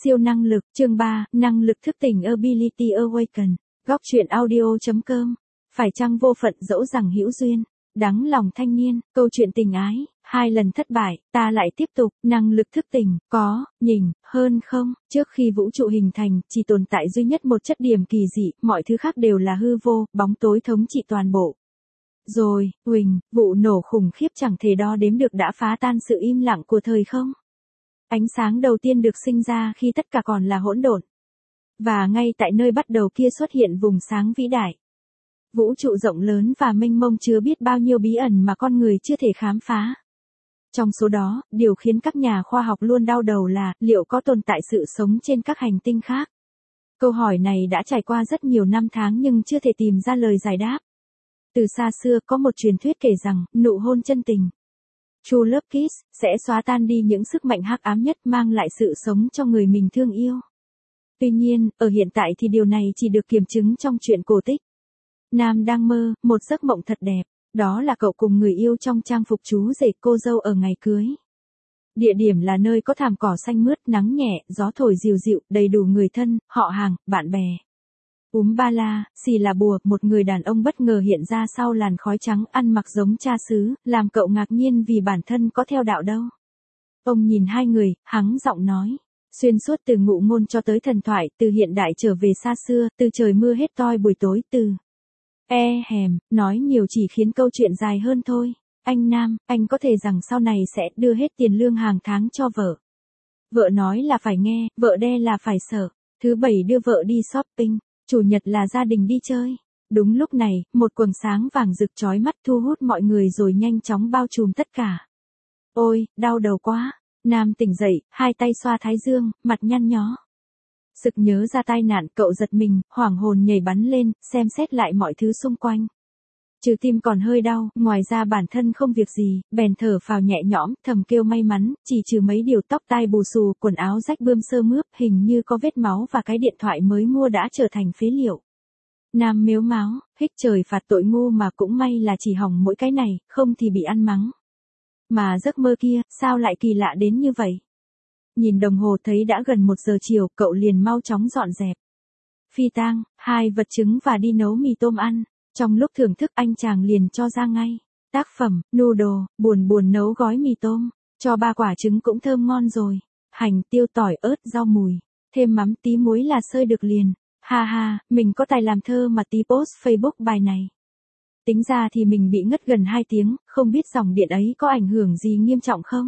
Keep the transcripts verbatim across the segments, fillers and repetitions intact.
Siêu năng lực, chương ba, năng lực thức tỉnh Ability Awaken. Góc truyện audio.com. Phải chăng vô phận dẫu rằng hữu duyên. Đắng lòng thanh niên, câu chuyện tình ái, hai lần thất bại, ta lại tiếp tục, năng lực thức tỉnh, có, nhìn, hơn không, trước khi vũ trụ hình thành, chỉ tồn tại duy nhất một chất điểm kỳ dị, mọi thứ khác đều là hư vô, bóng tối thống trị toàn bộ. Rồi, huỳnh, vụ nổ khủng khiếp chẳng thể đo đếm được đã phá tan sự im lặng của thời không. Ánh sáng đầu tiên được sinh ra khi tất cả còn là hỗn độn. Và ngay tại nơi bắt đầu kia xuất hiện vùng sáng vĩ đại. Vũ trụ rộng lớn và mênh mông chứa biết bao nhiêu bí ẩn mà con người chưa thể khám phá. Trong số đó, điều khiến các nhà khoa học luôn đau đầu là liệu có tồn tại sự sống trên các hành tinh khác? Câu hỏi này đã trải qua rất nhiều năm tháng nhưng chưa thể tìm ra lời giải đáp. Từ xa xưa có một truyền thuyết kể rằng, nụ hôn chân tình, True Love Kiss, sẽ xóa tan đi những sức mạnh hắc ám nhất mang lại sự sống cho người mình thương yêu. Tuy nhiên, ở hiện tại thì điều này chỉ được kiểm chứng trong truyện cổ tích. Nam đang mơ, một giấc mộng thật đẹp, đó là cậu cùng người yêu trong trang phục chú rể cô dâu ở ngày cưới. Địa điểm là nơi có thảm cỏ xanh mướt, nắng nhẹ, gió thổi dịu dịu, đầy đủ người thân, họ hàng, bạn bè. Úm ba la, xì là bùa, một người đàn ông bất ngờ hiện ra sau làn khói trắng, ăn mặc giống cha xứ, làm cậu ngạc nhiên vì bản thân có theo đạo đâu. Ông nhìn hai người, hắng giọng nói. Xuyên suốt từ ngụ ngôn cho tới thần thoại, từ hiện đại trở về xa xưa, từ trời mưa hết toi buổi tối, từ e hèm, nói nhiều chỉ khiến câu chuyện dài hơn thôi. Anh Nam, anh có thể rằng sau này sẽ đưa hết tiền lương hàng tháng cho vợ. Vợ nói là phải nghe, vợ đe là phải sợ. Thứ bảy đưa vợ đi shopping. Chủ nhật là gia đình đi chơi. Đúng lúc này, một quầng sáng vàng rực chói mắt thu hút mọi người rồi nhanh chóng bao trùm tất cả. Ôi, đau đầu quá. Nam tỉnh dậy, hai tay xoa thái dương, mặt nhăn nhó. Sực nhớ ra tai nạn, cậu giật mình, hoảng hồn nhảy bắn lên, xem xét lại mọi thứ xung quanh. Trừ tim còn hơi đau, ngoài ra bản thân không việc gì, bèn thở phào nhẹ nhõm, thầm kêu may mắn, chỉ trừ mấy điều tóc tai bù xù, quần áo rách bươm sơ mướp, hình như có vết máu và cái điện thoại mới mua đã trở thành phế liệu. Nam mếu máo, hích trời phạt tội ngu mà cũng may là chỉ hỏng mỗi cái này, không thì bị ăn mắng. Mà giấc mơ kia, sao lại kỳ lạ đến như vậy? Nhìn đồng hồ thấy đã gần một giờ chiều, cậu liền mau chóng dọn dẹp. Phi tang, hai vật trứng và đi nấu mì tôm ăn. Trong lúc thưởng thức anh chàng liền cho ra ngay. Tác phẩm, noodle, buồn buồn nấu gói mì tôm. Cho ba quả trứng cũng thơm ngon rồi. Hành, tiêu, tỏi, ớt, rau mùi. Thêm mắm tí muối là sơi được liền. Ha ha, mình có tài làm thơ mà tí post Facebook bài này. Tính ra thì mình bị ngất gần hai tiếng, không biết dòng điện ấy có ảnh hưởng gì nghiêm trọng không?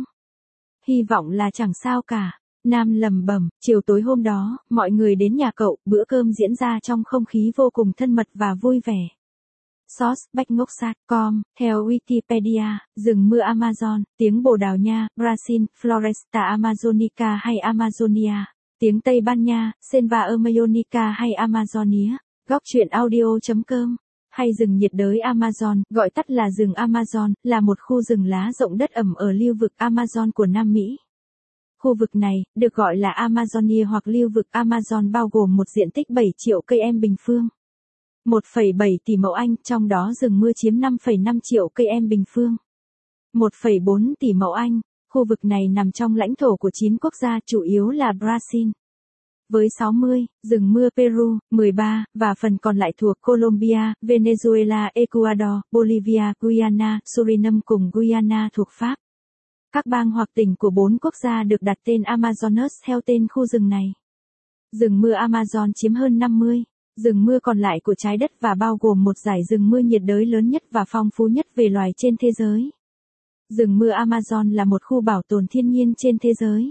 Hy vọng là chẳng sao cả. Nam lầm bầm, chiều tối hôm đó, mọi người đến nhà cậu, bữa cơm diễn ra trong không khí vô cùng thân mật và vui vẻ. Source, bách ngốc sat chấm com, theo Wikipedia, rừng mưa Amazon, tiếng Bồ Đào Nha, Brazil, Floresta Amazonica hay Amazonia, tiếng Tây Ban Nha, Selva Amazonica hay Amazonia, góc truyện audio.com, hay rừng nhiệt đới Amazon, gọi tắt là rừng Amazon, là một khu rừng lá rộng đất ẩm ở lưu vực Amazon của Nam Mỹ. Khu vực này, được gọi là Amazonia hoặc lưu vực Amazon bao gồm một diện tích bảy triệu cây em bình phương. một phẩy bảy tỷ mẫu Anh, trong đó rừng mưa chiếm năm phẩy năm triệu cây em bình phương. một phẩy bốn tỷ mẫu Anh, khu vực này nằm trong lãnh thổ của chín quốc gia chủ yếu là Brazil. Với sáu mươi, rừng mưa Peru, mười ba, và phần còn lại thuộc Colombia, Venezuela, Ecuador, Bolivia, Guyana, Suriname cùng Guyana thuộc Pháp. Các bang hoặc tỉnh của bốn quốc gia được đặt tên Amazonas theo tên khu rừng này. Rừng mưa Amazon chiếm hơn năm mươi. Rừng mưa còn lại của trái đất và bao gồm một dải rừng mưa nhiệt đới lớn nhất và phong phú nhất về loài trên thế giới. Rừng mưa Amazon là một khu bảo tồn thiên nhiên trên thế giới.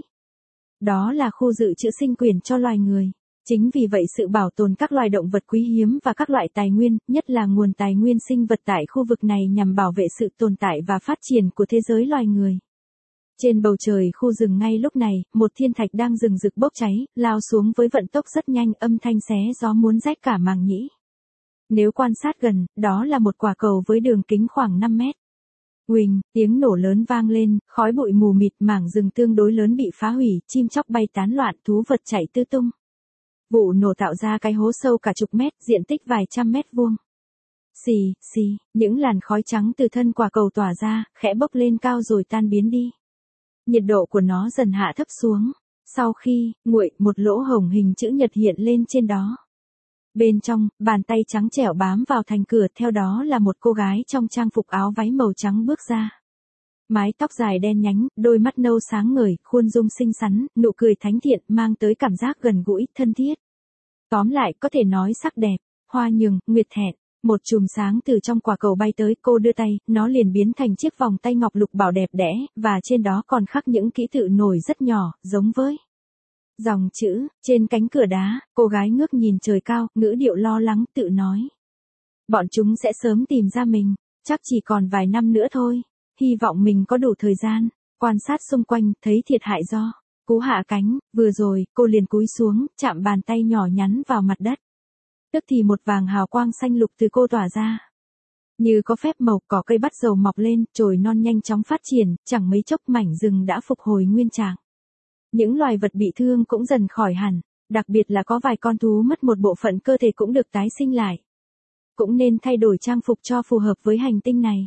Đó là khu dự trữ sinh quyền cho loài người. Chính vì vậy sự bảo tồn các loài động vật quý hiếm và các loại tài nguyên, nhất là nguồn tài nguyên sinh vật tại khu vực này nhằm bảo vệ sự tồn tại và phát triển của thế giới loài người. Trên bầu trời khu rừng ngay lúc này, một thiên thạch đang rừng rực bốc cháy, lao xuống với vận tốc rất nhanh, âm thanh xé gió muốn rách cả màng nhĩ. Nếu quan sát gần, đó là một quả cầu với đường kính khoảng năm mét. Huỳnh, tiếng nổ lớn vang lên, khói bụi mù mịt, mảng rừng tương đối lớn bị phá hủy, chim chóc bay tán loạn, thú vật chạy tứ tung. Vụ nổ tạo ra cái hố sâu cả chục mét, diện tích vài trăm mét vuông. Xì, xì, những làn khói trắng từ thân quả cầu tỏa ra, khẽ bốc lên cao rồi tan biến đi. Nhiệt độ của nó dần hạ thấp xuống. Sau khi nguội, một lỗ hổng hình chữ nhật hiện lên trên đó. Bên trong, bàn tay trắng trẻo bám vào thành cửa, theo đó là một cô gái trong trang phục áo váy màu trắng bước ra. Mái tóc dài đen nhánh, đôi mắt nâu sáng ngời, khuôn dung xinh xắn, nụ cười thánh thiện, mang tới cảm giác gần gũi, thân thiết. Tóm lại, có thể nói sắc đẹp, hoa nhường, nguyệt thẹn. Một chùm sáng từ trong quả cầu bay tới, cô đưa tay, nó liền biến thành chiếc vòng tay ngọc lục bảo đẹp đẽ, và trên đó còn khắc những ký tự nổi rất nhỏ, giống với dòng chữ. Trên cánh cửa đá, cô gái ngước nhìn trời cao, ngữ điệu lo lắng, tự nói. Bọn chúng sẽ sớm tìm ra mình, chắc chỉ còn vài năm nữa thôi. Hy vọng mình có đủ thời gian, quan sát xung quanh, thấy thiệt hại do cú hạ cánh, vừa rồi, cô liền cúi xuống, chạm bàn tay nhỏ nhắn vào mặt đất. Tức thì một vàng hào quang xanh lục từ cô tỏa ra. Như có phép màu, cỏ cây bắt đầu mọc lên, chồi non nhanh chóng phát triển, chẳng mấy chốc mảnh rừng đã phục hồi nguyên trạng. Những loài vật bị thương cũng dần khỏi hẳn, đặc biệt là có vài con thú mất một bộ phận cơ thể cũng được tái sinh lại. Cũng nên thay đổi trang phục cho phù hợp với hành tinh này.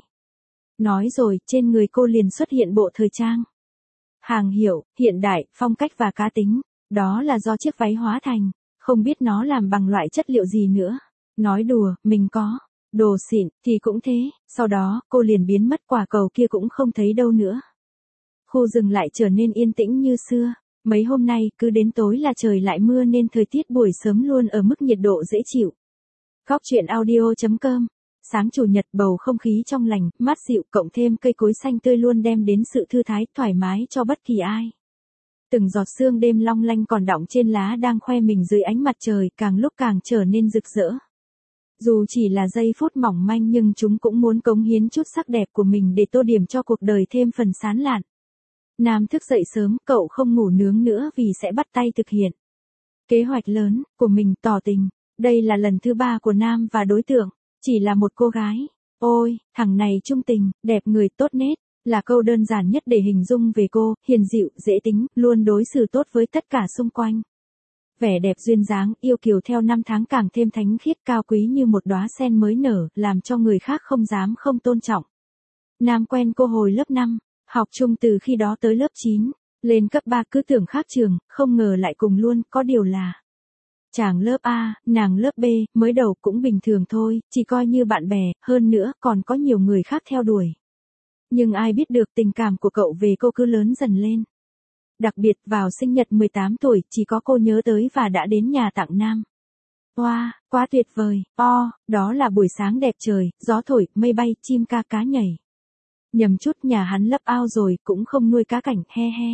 Nói rồi, trên người cô liền xuất hiện bộ thời trang. Hàng hiệu, hiện đại, phong cách và cá tính, đó là do chiếc váy hóa thành, không biết nó làm bằng loại chất liệu gì nữa. Nói đùa, mình có đồ xịn, thì cũng thế, sau đó, cô liền biến mất, quả cầu kia cũng không thấy đâu nữa. Khu rừng lại trở nên yên tĩnh như xưa, mấy hôm nay, cứ đến tối là trời lại mưa nên thời tiết buổi sớm luôn ở mức nhiệt độ dễ chịu. Góc truyện audio chấm com. Sáng chủ nhật, bầu không khí trong lành, mát dịu, cộng thêm cây cối xanh tươi luôn đem đến sự thư thái, thoải mái cho bất kỳ ai. Từng giọt sương đêm long lanh còn đọng trên lá đang khoe mình dưới ánh mặt trời, càng lúc càng trở nên rực rỡ. Dù chỉ là giây phút mỏng manh nhưng chúng cũng muốn cống hiến chút sắc đẹp của mình để tô điểm cho cuộc đời thêm phần sáng lạn. Nam thức dậy sớm, cậu không ngủ nướng nữa vì sẽ bắt tay thực hiện kế hoạch lớn của mình, tỏ tình. Đây là lần thứ ba của Nam và đối tượng chỉ là một cô gái. Ôi, thằng này trung tình, đẹp người, tốt nết, là câu đơn giản nhất để hình dung về cô, hiền dịu, dễ tính, luôn đối xử tốt với tất cả xung quanh. Vẻ đẹp duyên dáng, yêu kiều theo năm tháng càng thêm thánh khiết, cao quý như một đóa sen mới nở, làm cho người khác không dám không tôn trọng. Nam quen cô hồi lớp năm, học chung từ khi đó tới lớp chín, lên cấp ba cứ tưởng khác trường, không ngờ lại cùng luôn, có điều là chàng lớp A, nàng lớp B, mới đầu cũng bình thường thôi, chỉ coi như bạn bè, hơn nữa còn có nhiều người khác theo đuổi. Nhưng ai biết được tình cảm của cậu về cô cứ lớn dần lên. Đặc biệt vào sinh nhật mười tám tuổi, chỉ có cô nhớ tới và đã đến nhà tặng Nam. Wow, quá tuyệt vời, o, đó là buổi sáng đẹp trời, gió thổi, mây bay, chim ca cá nhảy. Nhầm chút nhà hắn lấp ao rồi, cũng không nuôi cá cảnh, he he.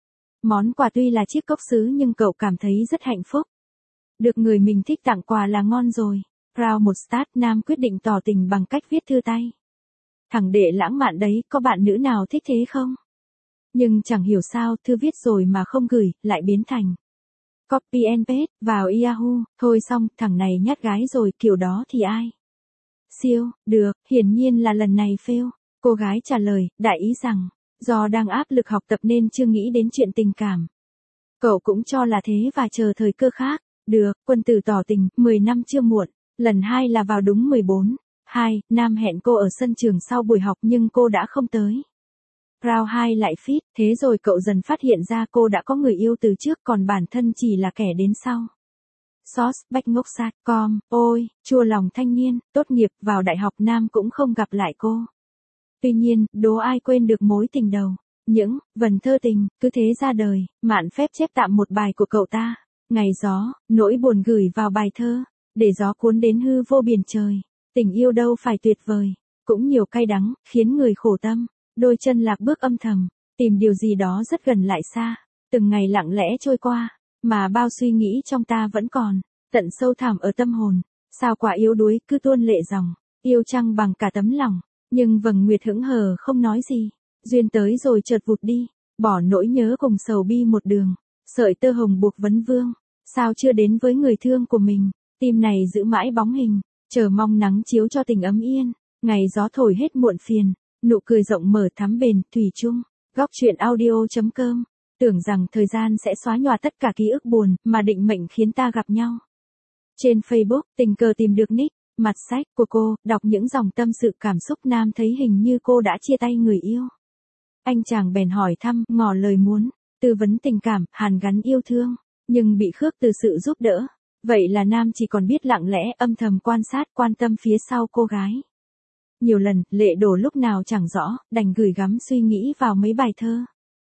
Món quà tuy là chiếc cốc sứ nhưng cậu cảm thấy rất hạnh phúc. Được người mình thích tặng quà là ngon rồi. Proud một start, Nam quyết định tỏ tình bằng cách viết thư tay. Thằng đệ lãng mạn đấy, có bạn nữ nào thích thế không? Nhưng chẳng hiểu sao, thư viết rồi mà không gửi, lại biến thành copy and paste vào Yahoo. Thôi xong, thằng này nhát gái rồi, kiểu đó thì ai? Siêu, được, hiển nhiên là lần này fail. Cô gái trả lời, đại ý rằng, do đang áp lực học tập nên chưa nghĩ đến chuyện tình cảm. Cậu cũng cho là thế và chờ thời cơ khác. Được, quân tử tỏ tình, mười năm chưa muộn. Lần hai là vào đúng mười bốn. hai, Nam hẹn cô ở sân trường sau buổi học nhưng cô đã không tới. Round hai lại fit, thế rồi cậu dần phát hiện ra cô đã có người yêu từ trước còn bản thân chỉ là kẻ đến sau. Source, bách ngốc sat com, ôi, chua lòng thanh niên, tốt nghiệp vào đại học Nam cũng không gặp lại cô. Tuy nhiên, đố ai quên được mối tình đầu. Những vần thơ tình, cứ thế ra đời, mạn phép chép tạm một bài của cậu ta. Ngày gió, nỗi buồn gửi vào bài thơ, để gió cuốn đến hư vô biển trời. Tình yêu đâu phải tuyệt vời, cũng nhiều cay đắng, khiến người khổ tâm. Đôi chân lạc bước âm thầm, tìm điều gì đó rất gần lại xa. Từng ngày lặng lẽ trôi qua, mà bao suy nghĩ trong ta vẫn còn, tận sâu thẳm ở tâm hồn. Sao quả yếu đuối cứ tuôn lệ dòng, yêu chăng bằng cả tấm lòng. Nhưng vầng nguyệt hững hờ không nói gì, duyên tới rồi chợt vụt đi, bỏ nỗi nhớ cùng sầu bi một đường. Sợi tơ hồng buộc vấn vương, sao chưa đến với người thương của mình, tim này giữ mãi bóng hình, chờ mong nắng chiếu cho tình ấm yên, ngày gió thổi hết muộn phiền, nụ cười rộng mở thắm bền, thủy chung. Góc truyện audio chấm com, tưởng rằng thời gian sẽ xóa nhòa tất cả ký ức buồn, mà định mệnh khiến ta gặp nhau. Trên Facebook, tình cờ tìm được nick, mặt sách của cô, đọc những dòng tâm sự cảm xúc. Nam thấy hình như cô đã chia tay người yêu. Anh chàng bèn hỏi thăm, ngỏ lời muốn tư vấn tình cảm, hàn gắn yêu thương, nhưng bị khước từ sự giúp đỡ. Vậy là Nam chỉ còn biết lặng lẽ âm thầm quan sát quan tâm phía sau cô gái. Nhiều lần, lệ đổ lúc nào chẳng rõ, đành gửi gắm suy nghĩ vào mấy bài thơ.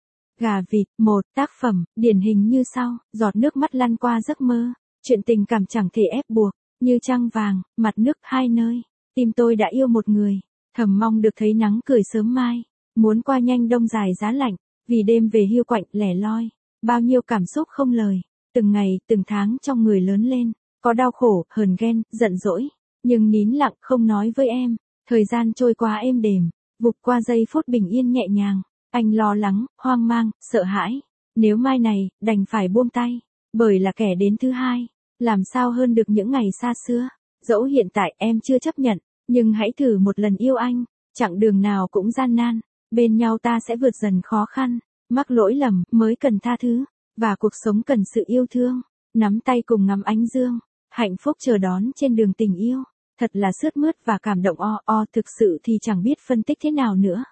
Gà vịt, một tác phẩm, điển hình như sau, giọt nước mắt lăn qua giấc mơ, chuyện tình cảm chẳng thể ép buộc, như trăng vàng, mặt nước hai nơi, tim tôi đã yêu một người, thầm mong được thấy nắng cười sớm mai, muốn qua nhanh đông dài giá lạnh, vì đêm về hiu quạnh lẻ loi, bao nhiêu cảm xúc không lời, từng ngày, từng tháng trong người lớn lên, có đau khổ, hờn ghen, giận dỗi, nhưng nín lặng không nói với em, thời gian trôi qua êm đềm, vụt qua giây phút bình yên nhẹ nhàng. Anh lo lắng, hoang mang, sợ hãi. Nếu mai này, đành phải buông tay. Bởi là kẻ đến thứ hai. Làm sao hơn được những ngày xa xưa. Dẫu hiện tại em chưa chấp nhận. Nhưng hãy thử một lần yêu anh. Chặng đường nào cũng gian nan. Bên nhau ta sẽ vượt dần khó khăn. Mắc lỗi lầm mới cần tha thứ. Và cuộc sống cần sự yêu thương. Nắm tay cùng ngắm ánh dương. Hạnh phúc chờ đón trên đường tình yêu. Thật là sướt mướt và cảm động o o. Thực sự thì chẳng biết phân tích thế nào nữa.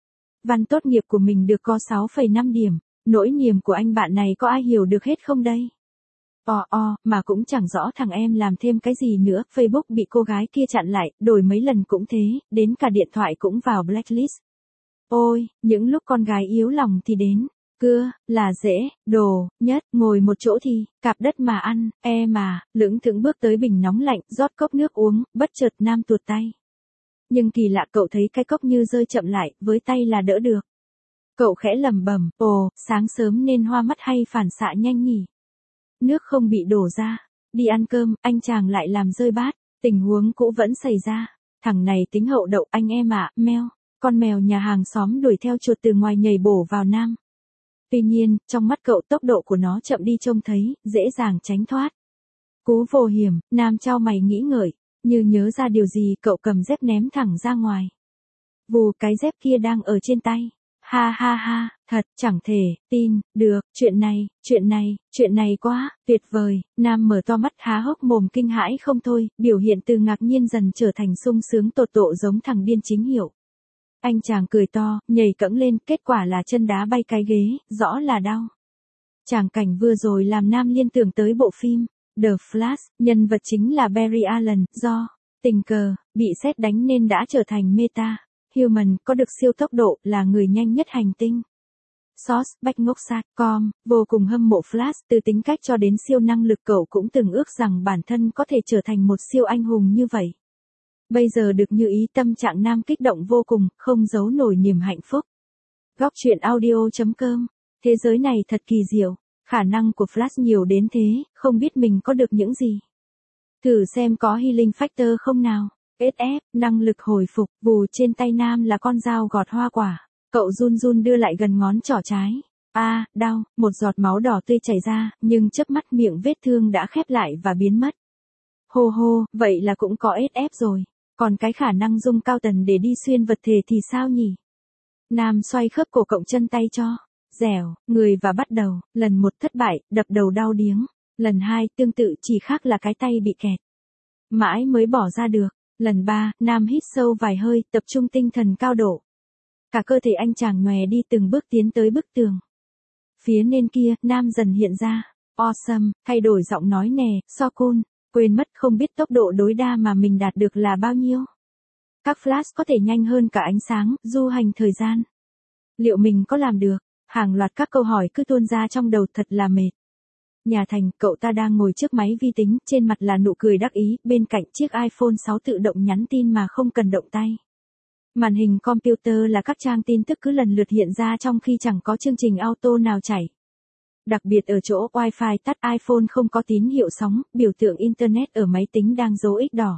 Văn tốt nghiệp của mình được có sáu phẩy năm điểm, nỗi niềm của anh bạn này có ai hiểu được hết không đây? O o, mà cũng chẳng rõ thằng em làm thêm cái gì nữa, Facebook bị cô gái kia chặn lại, đổi mấy lần cũng thế, đến cả điện thoại cũng vào blacklist. Ôi, những lúc con gái yếu lòng thì đến, cưa, là dễ, đồ, nhất, ngồi một chỗ thì, cạp đất mà ăn, e mà, lững thững bước tới bình nóng lạnh, rót cốc nước uống, bất chợt Nam tuột tay. Nhưng kỳ lạ cậu thấy cái cốc như rơi chậm lại, với tay là đỡ được. Cậu khẽ lẩm bẩm, ồ, sáng sớm nên hoa mắt hay phản xạ nhanh nhỉ. Nước không bị đổ ra, đi ăn cơm, anh chàng lại làm rơi bát, tình huống cũ vẫn xảy ra. Thằng này tính hậu đậu anh em ạ, à, meo, con mèo nhà hàng xóm đuổi theo chuột từ ngoài nhảy bổ vào Nam. Tuy nhiên, trong mắt cậu tốc độ của nó chậm đi trông thấy, dễ dàng tránh thoát. Cú vô hiểm, Nam chau mày nghĩ ngợi. Như nhớ ra điều gì cậu cầm dép ném thẳng ra ngoài. Vù cái dép kia đang ở trên tay. Ha ha ha, thật, chẳng thể, tin, được, chuyện này, chuyện này, chuyện này quá, tuyệt vời. Nam mở to mắt há hốc mồm kinh hãi không thôi, biểu hiện từ ngạc nhiên dần trở thành sung sướng tột độ giống thằng điên chính hiệu. Anh chàng cười to, nhảy cẫng lên, kết quả là chân đá bay cái ghế, rõ là đau. Tràng cảnh vừa rồi làm Nam liên tưởng tới bộ phim The Flash, nhân vật chính là Barry Allen, do tình cờ bị sét đánh nên đã trở thành Meta Human, có được siêu tốc độ, là người nhanh nhất hành tinh. Source, Bách Ngốc Sat com, vô cùng hâm mộ Flash, từ tính cách cho đến siêu năng lực cậu cũng từng ước rằng bản thân có thể trở thành một siêu anh hùng như vậy. Bây giờ được như ý, tâm trạng Nam kích động vô cùng, không giấu nổi niềm hạnh phúc. Góc truyện audio chấm com, thế giới này thật kỳ diệu. Khả năng của Flash nhiều đến thế, không biết mình có được những gì. Thử xem có healing factor không nào. ét ép, năng lực hồi phục, vù trên tay Nam là con dao gọt hoa quả. Cậu run run đưa lại gần ngón trỏ trái. A, à, đau, một giọt máu đỏ tươi chảy ra, nhưng chớp mắt miệng vết thương đã khép lại và biến mất. Hô hô, vậy là cũng có ét ép rồi. Còn cái khả năng dung cao tần để đi xuyên vật thể thì sao nhỉ? Nam xoay khớp cổ cộng chân tay cho. Dẻo, người và bắt đầu, lần một thất bại, đập đầu đau điếng. Lần hai, tương tự chỉ khác là cái tay bị kẹt. Mãi mới bỏ ra được. Lần ba, Nam hít sâu vài hơi, tập trung tinh thần cao độ. Cả cơ thể anh chàng nhòe đi từng bước tiến tới bức tường. Phía bên kia, Nam dần hiện ra. Awesome, thay đổi giọng nói nè, so cool. Quên mất không biết tốc độ tối đa mà mình đạt được là bao nhiêu. Các flash có thể nhanh hơn cả ánh sáng, du hành thời gian. Liệu mình có làm được? Hàng loạt các câu hỏi cứ tuôn ra trong đầu, thật là mệt. Nhà thành, cậu ta đang ngồi trước máy vi tính, trên mặt là nụ cười đắc ý, bên cạnh chiếc iPhone sáu tự động nhắn tin mà không cần động tay. Màn hình computer là các trang tin tức cứ lần lượt hiện ra trong khi chẳng có chương trình auto nào chảy. Đặc biệt ở chỗ Wi-Fi tắt, iPhone không có tín hiệu sóng, biểu tượng Internet ở máy tính đang dấu X đỏ.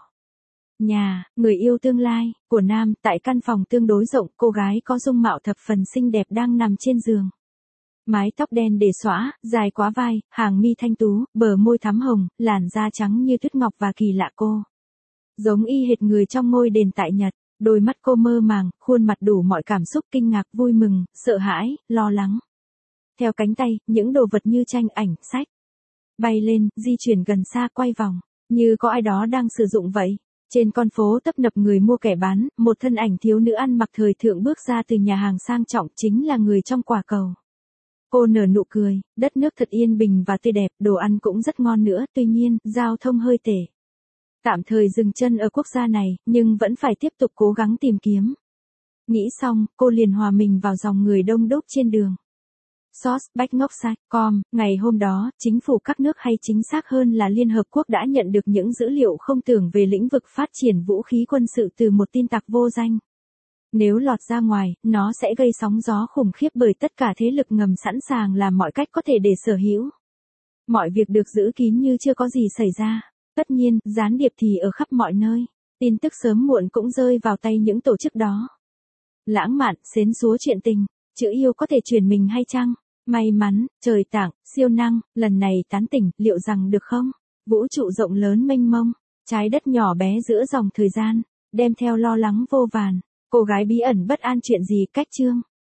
Nhà, người yêu tương lai, của Nam, tại căn phòng tương đối rộng, cô gái có dung mạo thập phần xinh đẹp đang nằm trên giường. Mái tóc đen để xõa, dài quá vai, hàng mi thanh tú, bờ môi thắm hồng, làn da trắng như tuyết ngọc và kỳ lạ cô. Giống y hệt người trong ngôi đền tại Nhật, đôi mắt cô mơ màng, khuôn mặt đủ mọi cảm xúc kinh ngạc, vui mừng, sợ hãi, lo lắng. Theo cánh tay, những đồ vật như tranh ảnh, sách. Bay lên, di chuyển gần xa, quay vòng, như có ai đó đang sử dụng vậy. Trên con phố tấp nập người mua kẻ bán, một thân ảnh thiếu nữ ăn mặc thời thượng bước ra từ nhà hàng sang trọng, chính là người trong quả cầu. Cô nở nụ cười, đất nước thật yên bình và tươi đẹp, đồ ăn cũng rất ngon nữa, tuy nhiên, giao thông hơi tệ. Tạm thời dừng chân ở quốc gia này, nhưng vẫn phải tiếp tục cố gắng tìm kiếm. Nghĩ xong, cô liền hòa mình vào dòng người đông đúc trên đường. Source: Bachngok-site chấm com. Ngày hôm đó, chính phủ các nước hay chính xác hơn là Liên Hợp Quốc đã nhận được những dữ liệu không tưởng về lĩnh vực phát triển vũ khí quân sự từ một tin tặc vô danh. Nếu lọt ra ngoài, nó sẽ gây sóng gió khủng khiếp bởi tất cả thế lực ngầm sẵn sàng làm mọi cách có thể để sở hữu. Mọi việc được giữ kín như chưa có gì xảy ra. Tất nhiên, gián điệp thì ở khắp mọi nơi. Tin tức sớm muộn cũng rơi vào tay những tổ chức đó. Lãng mạn, xến xúa chuyện tình. Chữ yêu có thể chuyển mình hay chăng? May mắn, trời tảng, siêu năng, lần này tán tỉnh, liệu rằng được không? Vũ trụ rộng lớn mênh mông, trái đất nhỏ bé giữa dòng thời gian, đem theo lo lắng vô vàn. Cô gái bí ẩn bất an chuyện gì cách chương.